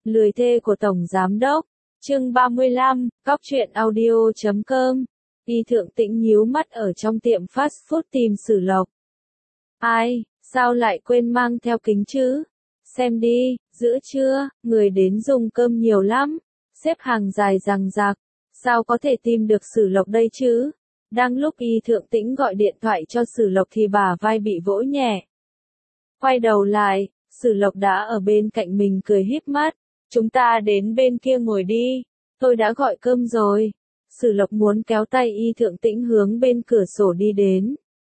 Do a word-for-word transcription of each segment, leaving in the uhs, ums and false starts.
Lười thê của Tổng Giám Đốc. Chương ba mươi lăm, Cóc truyện audio chấm com. Y Thượng Tĩnh nhíu mắt ở trong tiệm fast food tìm Sử Lộc. Ai, sao lại quên mang theo kính chứ? Xem đi, giữa trưa, người đến dùng cơm nhiều lắm. Xếp hàng dài dằng dặc. Sao có thể tìm được Sử Lộc đây chứ? Đang lúc Y Thượng Tĩnh gọi điện thoại cho Sử Lộc thì bả vai bị vỗ nhẹ. Quay đầu lại, Sử Lộc đã ở bên cạnh mình cười híp mắt. Chúng ta đến bên kia ngồi đi. Tôi đã gọi cơm rồi. Sử Lộc muốn kéo tay Y Thượng Tĩnh hướng bên cửa sổ đi đến.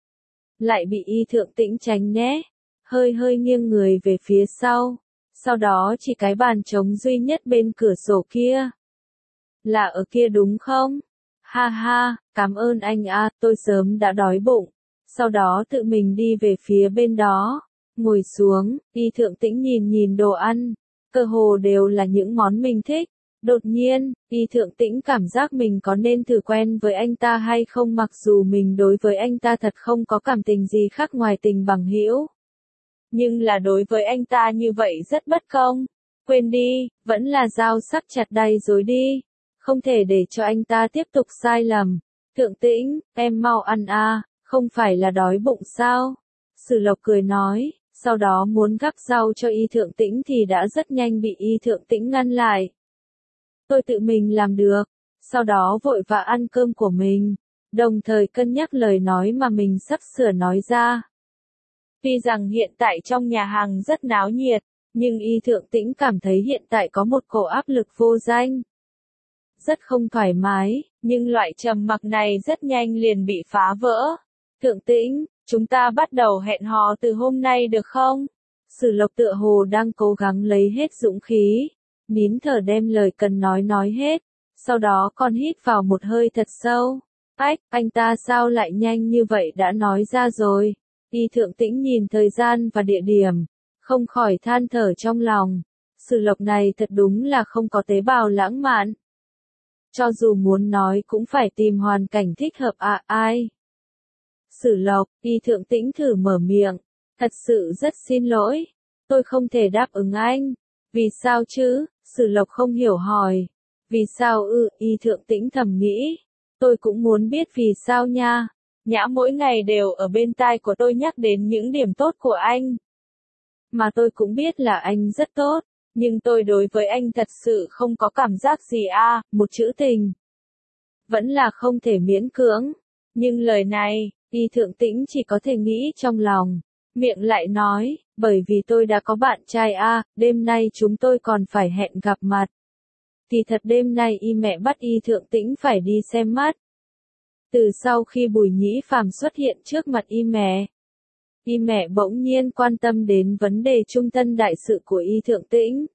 Lại bị Y Thượng Tĩnh tránh né. Hơi hơi nghiêng người về phía sau. Sau đó chỉ cái bàn trống duy nhất bên cửa sổ kia. Là ở kia đúng không? Ha ha, cảm ơn anh a, tôi sớm đã đói bụng. Sau đó tự mình đi về phía bên đó. Ngồi xuống, Y Thượng Tĩnh nhìn nhìn đồ ăn. Cơ hồ đều là những món mình thích. Đột nhiên, Y Thượng Tĩnh cảm giác mình có nên thử quen với anh ta hay không, mặc dù mình đối với anh ta thật không có cảm tình gì khác ngoài tình bằng hữu. Nhưng là đối với anh ta như vậy rất bất công. Quên đi, vẫn là dao sắc chặt đầy rồi đi. Không thể để cho anh ta tiếp tục sai lầm. Thượng Tĩnh, em mau ăn a, không phải là đói bụng sao? Sử Lộc cười nói, sau đó muốn gắp rau cho Y Thượng Tĩnh thì đã rất nhanh bị Y Thượng Tĩnh ngăn lại. Tôi tự mình làm được. Sau đó vội vã ăn cơm của mình, đồng thời cân nhắc lời nói mà mình sắp sửa nói ra. Tuy rằng hiện tại trong nhà hàng rất náo nhiệt, nhưng Y Thượng Tĩnh cảm thấy hiện tại có một cổ áp lực vô danh. Rất không thoải mái, nhưng loại trầm mặc này rất nhanh liền bị phá vỡ. Thượng Tĩnh, chúng ta bắt đầu hẹn hò từ hôm nay được không? Sử Lộc tựa hồ đang cố gắng lấy hết dũng khí, nín thở đem lời cần nói nói hết, sau đó còn hít vào một hơi thật sâu. Ách, anh ta sao lại nhanh như vậy đã nói ra rồi? Y Thượng Tĩnh nhìn thời gian và địa điểm, không khỏi than thở trong lòng. Sử Lộc này thật đúng là không có tế bào lãng mạn. Cho dù muốn nói cũng phải tìm hoàn cảnh thích hợp à ai. Sử Lộc, Y Thượng Tĩnh thử mở miệng. Thật sự rất xin lỗi. Tôi không thể đáp ứng anh. Vì sao chứ? Sử Lộc không hiểu hỏi. Vì sao ư? Y Thượng Tĩnh thầm nghĩ. Tôi cũng muốn biết vì sao nha. Nhã mỗi ngày đều ở bên tai của tôi nhắc đến những điểm tốt của anh. Mà tôi cũng biết là anh rất tốt. Nhưng tôi đối với anh thật sự không có cảm giác gì a, à, một chữ tình. Vẫn là không thể miễn cưỡng. Nhưng lời này, Y Thượng Tĩnh chỉ có thể nghĩ trong lòng. Miệng lại nói, bởi vì tôi đã có bạn trai a, à, đêm nay chúng tôi còn phải hẹn gặp mặt. Thì thật đêm nay Y mẹ bắt Y Thượng Tĩnh phải đi xem mắt. Từ sau khi Bùi Nhĩ Phàm xuất hiện trước mặt Y mẹ, Y mẹ bỗng nhiên quan tâm đến vấn đề trung thân đại sự của Y Thượng Tĩnh.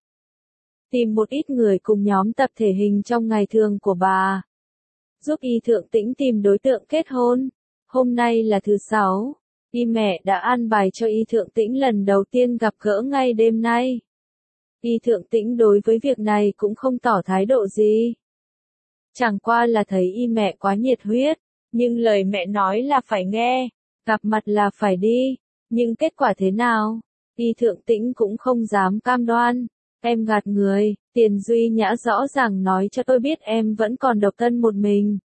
Tìm một ít người cùng nhóm tập thể hình trong ngày thường của bà. Giúp Y Thượng Tĩnh tìm đối tượng kết hôn. Hôm nay là thứ sáu. Y mẹ đã an bài cho Y Thượng Tĩnh lần đầu tiên gặp gỡ ngay đêm nay. Y Thượng Tĩnh đối với việc này cũng không tỏ thái độ gì. Chẳng qua là thấy Y mẹ quá nhiệt huyết. Nhưng lời mẹ nói là phải nghe. Gặp mặt là phải đi. Nhưng kết quả thế nào? Y Thượng Tĩnh cũng không dám cam đoan. Em gạt người, Tiền Duy Nhã rõ ràng nói cho tôi biết em vẫn còn độc thân một mình.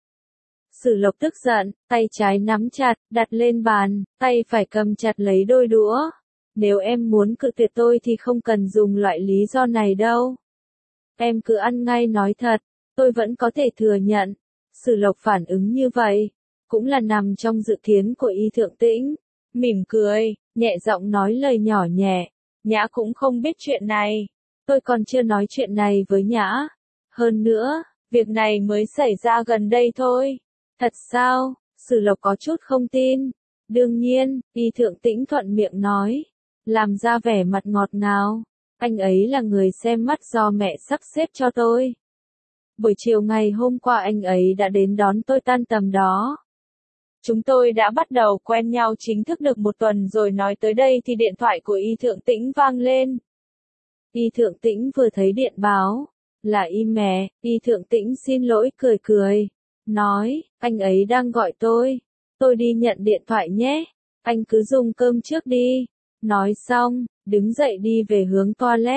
Sử Lộc tức giận, tay trái nắm chặt, đặt lên bàn, tay phải cầm chặt lấy đôi đũa. Nếu em muốn cự tuyệt tôi thì không cần dùng loại lý do này đâu. Em cứ ăn ngay nói thật, tôi vẫn có thể thừa nhận. Sử Lộc phản ứng như vậy, cũng là nằm trong dự kiến của Y Thượng Tĩnh. Mỉm cười, nhẹ giọng nói lời nhỏ nhẹ. Nhã cũng không biết chuyện này. Tôi còn chưa nói chuyện này với Nhã. Hơn nữa, việc này mới xảy ra gần đây thôi. Thật sao? Sử Lộc có chút không tin. Đương nhiên, Y Thượng Tĩnh thuận miệng nói. Làm ra vẻ mặt ngọt ngào. Anh ấy là người xem mắt do mẹ sắp xếp cho tôi. Buổi chiều ngày hôm qua anh ấy đã đến đón tôi tan tầm đó. Chúng tôi đã bắt đầu quen nhau chính thức được một tuần rồi, nói tới đây thì điện thoại của Y Thượng Tĩnh vang lên. Y Thượng Tĩnh vừa thấy điện báo, là Y mẹ. Y Thượng Tĩnh xin lỗi cười cười, nói, anh ấy đang gọi tôi, tôi đi nhận điện thoại nhé, anh cứ dùng cơm trước đi. Nói xong, đứng dậy đi về hướng toilet,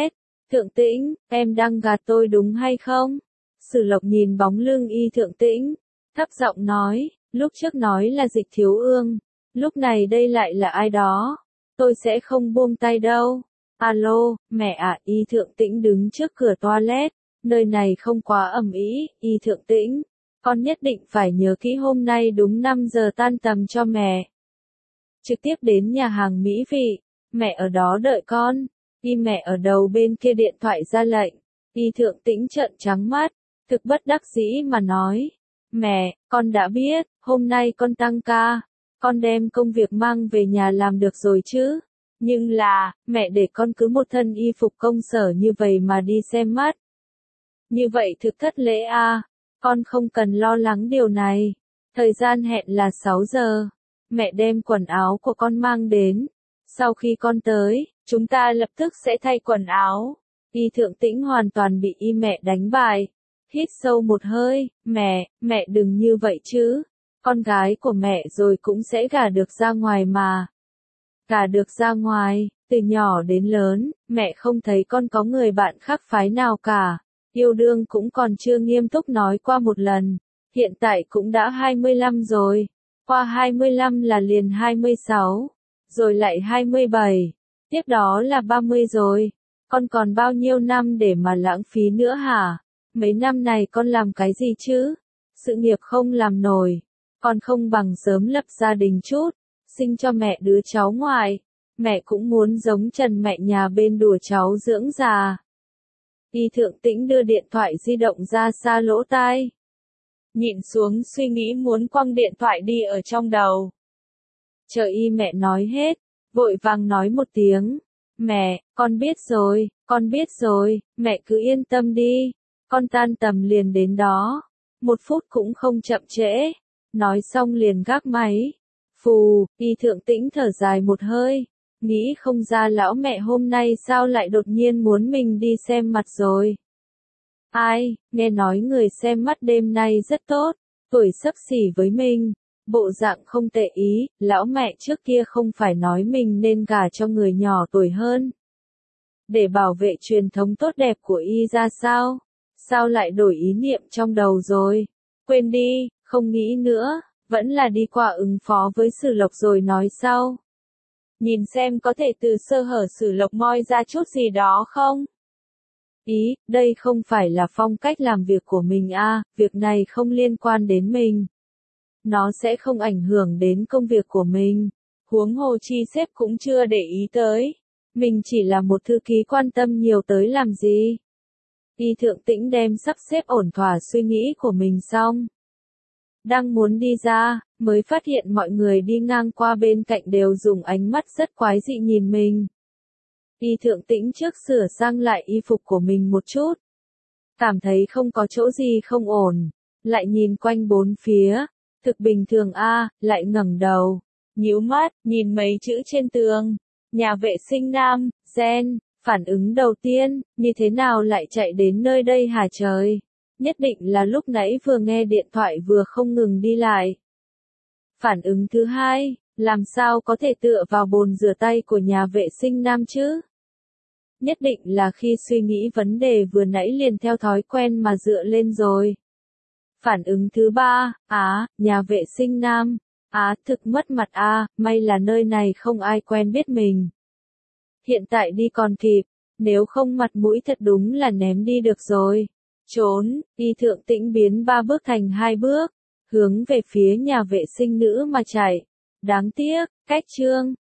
Thượng Tĩnh, em đang gạt tôi đúng hay không? Sử Lộc nhìn bóng lưng Y Thượng Tĩnh, thấp giọng nói, lúc trước nói là Dịch Thiếu Ương, lúc này đây lại là ai đó, tôi sẽ không buông tay đâu. Alo, mẹ ạ, Y Thượng Tĩnh đứng trước cửa toilet, nơi này không quá ầm ĩ. Y Thượng Tĩnh, con nhất định phải nhớ kỹ hôm nay đúng năm giờ tan tầm cho mẹ. Trực tiếp đến nhà hàng mỹ vị, mẹ ở đó đợi con. Y mẹ ở đầu bên kia điện thoại ra lệnh. Y Thượng Tĩnh trợn trắng mắt, thực bất đắc dĩ mà nói, mẹ, con đã biết, hôm nay con tăng ca, con đem công việc mang về nhà làm được rồi chứ. Nhưng là, mẹ để con cứ một thân y phục công sở như vậy mà đi xem mắt. Như vậy thực thất lễ à, con không cần lo lắng điều này. Thời gian hẹn là sáu giờ, mẹ đem quần áo của con mang đến. Sau khi con tới, chúng ta lập tức sẽ thay quần áo. Y Thượng Tĩnh hoàn toàn bị Y mẹ đánh bại. Hít sâu một hơi, mẹ, mẹ đừng như vậy chứ. Con gái của mẹ rồi cũng sẽ gả được ra ngoài mà. Gả được ra ngoài, từ nhỏ đến lớn, mẹ không thấy con có người bạn khác phái nào cả. Yêu đương cũng còn chưa nghiêm túc nói qua một lần. Hiện tại cũng đã hai mươi lăm rồi. Qua hai mươi lăm là liền hai mươi sáu. Rồi lại hai mươi bảy. Tiếp đó là ba mươi rồi. Con còn bao nhiêu năm để mà lãng phí nữa hả? Mấy năm này con làm cái gì chứ? Sự nghiệp không làm nổi. Con không bằng sớm lập gia đình chút. Sinh cho mẹ đứa cháu ngoại. Mẹ cũng muốn giống Trần mẹ nhà bên đùa cháu dưỡng già. Y Thượng Tĩnh đưa điện thoại di động ra xa lỗ tai. Nhịn xuống suy nghĩ muốn quăng điện thoại đi ở trong đầu. Chờ Y mẹ nói hết, vội vàng nói một tiếng. Mẹ, con biết rồi, con biết rồi, mẹ cứ yên tâm đi. Con tan tầm liền đến đó. Một phút cũng không chậm trễ. Nói xong liền gác máy. Phù, Y Thượng Tĩnh thở dài một hơi. Nghĩ không ra lão mẹ hôm nay sao lại đột nhiên muốn mình đi xem mặt rồi. Ai, nghe nói người xem mắt đêm nay rất tốt, tuổi xấp xỉ với mình, bộ dạng không tệ ý, lão mẹ trước kia không phải nói mình nên gả cho người nhỏ tuổi hơn. Để bảo vệ truyền thống tốt đẹp của Y ra sao? Sao lại đổi ý niệm trong đầu rồi? Quên đi, không nghĩ nữa, vẫn là đi qua ứng phó với Sử Lộc rồi nói sau. Nhìn xem có thể từ sơ hở Sử Lộc moi ra chút gì đó không? Ý, đây không phải là phong cách làm việc của mình à, việc này không liên quan đến mình. Nó sẽ không ảnh hưởng đến công việc của mình. Huống hồ chi sếp cũng chưa để ý tới. Mình chỉ là một thư ký quan tâm nhiều tới làm gì. Y Thượng Tĩnh đem sắp xếp ổn thỏa suy nghĩ của mình xong. Đang muốn đi ra, mới phát hiện mọi người đi ngang qua bên cạnh đều dùng ánh mắt rất quái dị nhìn mình. Y Thượng Tĩnh trước sửa sang lại y phục của mình một chút. Cảm thấy không có chỗ gì không ổn. Lại nhìn quanh bốn phía. Thực bình thường a, lại ngẩng đầu. Nhíu mắt, nhìn mấy chữ trên tường. Nhà vệ sinh nam, gen. Phản ứng đầu tiên, như thế nào lại chạy đến nơi đây hả trời? Nhất định là lúc nãy vừa nghe điện thoại vừa không ngừng đi lại. Phản ứng thứ hai, làm sao có thể tựa vào bồn rửa tay của nhà vệ sinh nam chứ? Nhất định là khi suy nghĩ vấn đề vừa nãy liền theo thói quen mà dựa lên rồi. Phản ứng thứ ba, á, nhà vệ sinh nam, á, thực mất mặt a, may là nơi này không ai quen biết mình. Hiện tại đi còn kịp, nếu không mặt mũi thật đúng là ném đi được rồi. Trốn, Y Thượng Tĩnh biến ba bước thành hai bước, hướng về phía nhà vệ sinh nữ mà chạy. Đáng tiếc, cách chương.